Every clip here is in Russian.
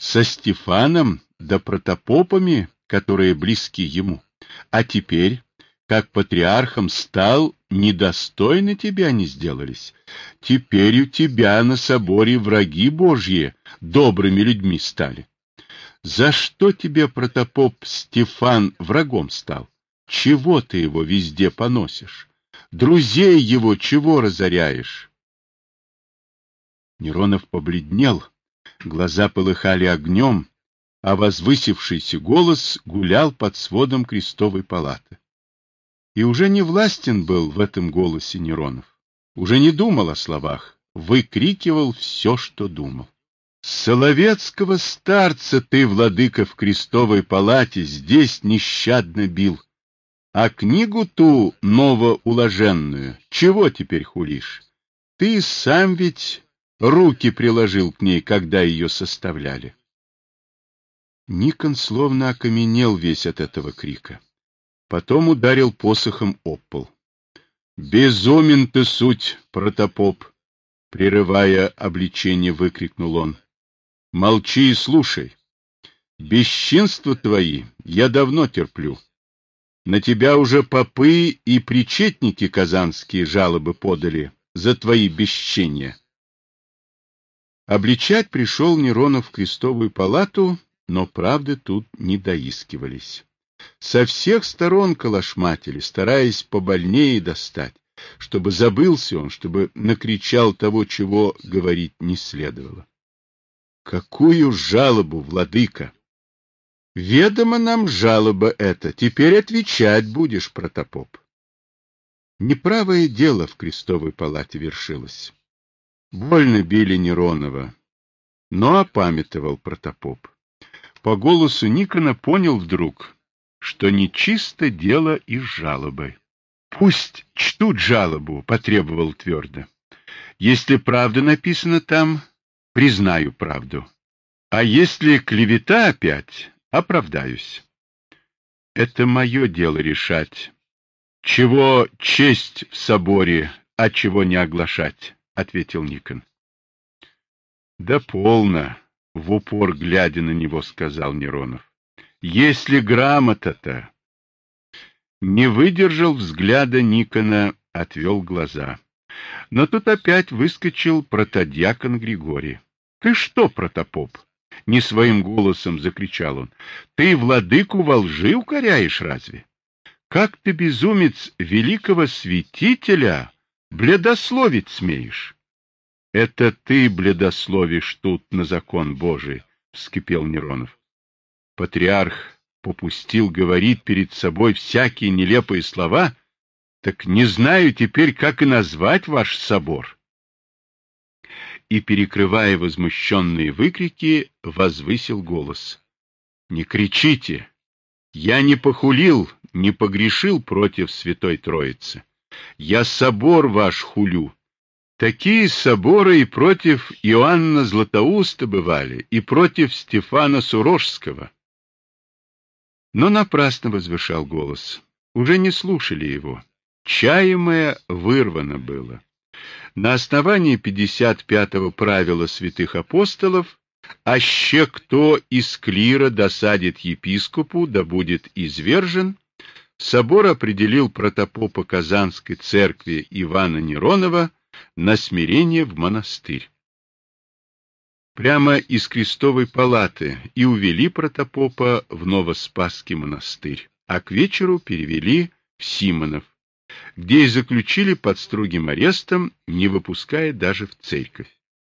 со Стефаном да протопопами, которые близки ему. А теперь, как патриархом стал, недостойны тебя не сделались. Теперь у тебя на соборе враги Божьи добрыми людьми стали. За что тебе протопоп Стефан врагом стал? Чего ты его везде поносишь? Друзей его чего разоряешь? Неронов побледнел, глаза полыхали огнем, а возвысившийся голос гулял под сводом крестовой палаты. И уже не властен был в этом голосе Неронов, уже не думал о словах, выкрикивал все, что думал. Соловецкого старца ты, владыка, в крестовой палате здесь нещадно бил, а книгу ту новоуложенную чего теперь хулишь? Ты сам ведь руки приложил к ней, когда ее составляли. Никон словно окаменел весь от этого крика. Потом ударил посохом об пол. «Безумен ты, суть, протопоп!» Прерывая обличение, выкрикнул он. «Молчи и слушай. Бесчинства твои я давно терплю. На тебя уже попы и причетники казанские жалобы подали за твои бесчинья». Обличать пришел Неронов в крестовую палату, но правды тут не доискивались. Со всех сторон калашматили, стараясь побольнее достать, чтобы забылся он, чтобы накричал того, чего говорить не следовало. Какую жалобу, владыка? Ведомо нам жалоба эта, теперь отвечать будешь, протопоп. Неправое дело в крестовой палате вершилось. Больно били Неронова, но опамятовал протопоп. По голосу Никона понял вдруг, что нечисто дело и с жалобой. Пусть чтут жалобу, потребовал твердо. Если правда написана там, признаю правду. А если клевета опять, оправдаюсь. Это мое дело решать, чего честь в соборе, а чего не оглашать, ответил Никон. Да полно, в упор глядя на него, сказал Неронов. Если грамота-то... Не выдержал взгляда Никона, отвел глаза. Но тут опять выскочил протодьякон Григорий. — Ты что, протопоп? — не своим голосом закричал он. — Ты владыку во лжи укоряешь разве? Как ты, безумец, великого святителя бледословить смеешь? — Это ты бледословишь тут на закон Божий, — вскипел Неронов. Патриарх попустил говорить перед собой всякие нелепые слова, так не знаю теперь, как и назвать ваш собор. И, перекрывая возмущенные выкрики, возвысил голос. Не кричите! Я не похулил, не погрешил против Святой Троицы. Я собор ваш хулю. Такие соборы и против Иоанна Златоуста бывали, и против Стефана Сурожского. Но напрасно возвышал голос. Уже не слушали его. Чаемое вырвано было. На основании 55-го правила святых апостолов, аще кто из клира досадит епископу, да будет извержен, собор определил протопопа Казанской церкви Ивана Неронова на смирение в монастырь. Прямо из крестовой палаты и увели протопопа в Новоспасский монастырь, а к вечеру перевели в Симонов, где и заключили под строгим арестом, не выпуская даже в церковь.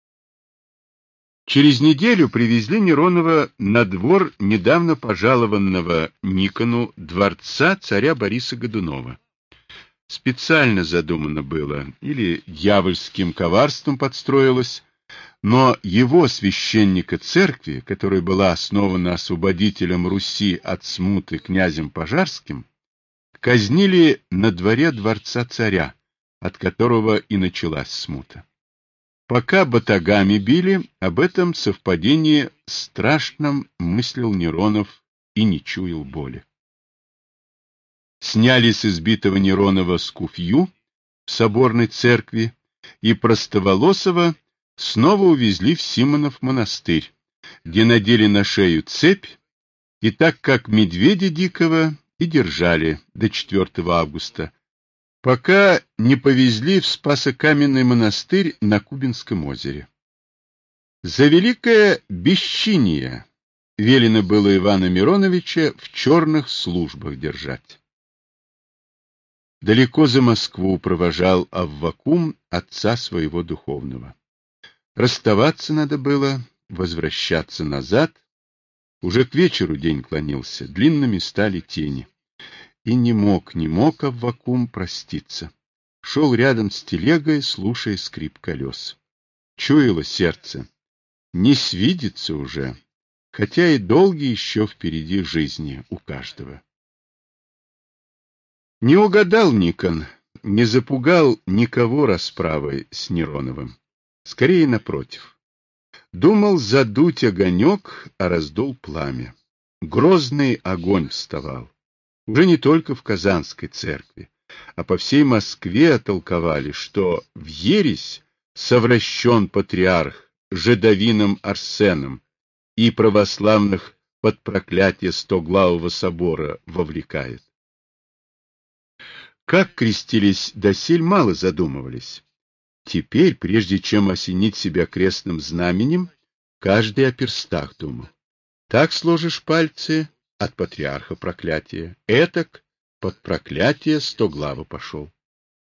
Через неделю привезли Неронова на двор недавно пожалованного Никону дворца царя Бориса Годунова. Специально задумано было, или дьявольским коварством подстроилось, но его, священника церкви, которая была основана освободителем Руси от смуты князем Пожарским, казнили на дворе дворца царя, от которого и началась смута. Пока батагами били, об этом совпадении страшном мыслил Неронов и не чуял боли. Сняли с избитого Неронова скуфью в соборной церкви и простоволосого снова увезли в Симонов монастырь, где надели на шею цепь, и так как медведя дикого и держали до 4 августа, пока не повезли в Спасокаменный монастырь на Кубинском озере. За великое бесчиние велено было Ивана Мироновича в черных службах держать. Далеко за Москву провожал Аввакум отца своего духовного. Расставаться надо было, возвращаться назад. Уже к вечеру день клонился, длинными стали тени. И не мог Аввакум проститься. Шел рядом с телегой, слушая скрип колес. Чуяло сердце. Не свидится уже, хотя и долгие еще впереди жизни у каждого. Не угадал Никон, не запугал никого расправой с Нероновым. Скорее, напротив. Думал задуть огонек, а раздул пламя. Грозный огонь вставал. Уже не только в Казанской церкви, а по всей Москве толковали, что в ересь совращен патриарх Жидовином Арсеном и православных под проклятие Стоглавого собора вовлекает. Как крестились досель, мало задумывались. Теперь, прежде чем осенить себя крестным знаменем, каждый о перстах думал. Так сложишь пальцы — от патриарха проклятие, этак под проклятие Стоглава пошел.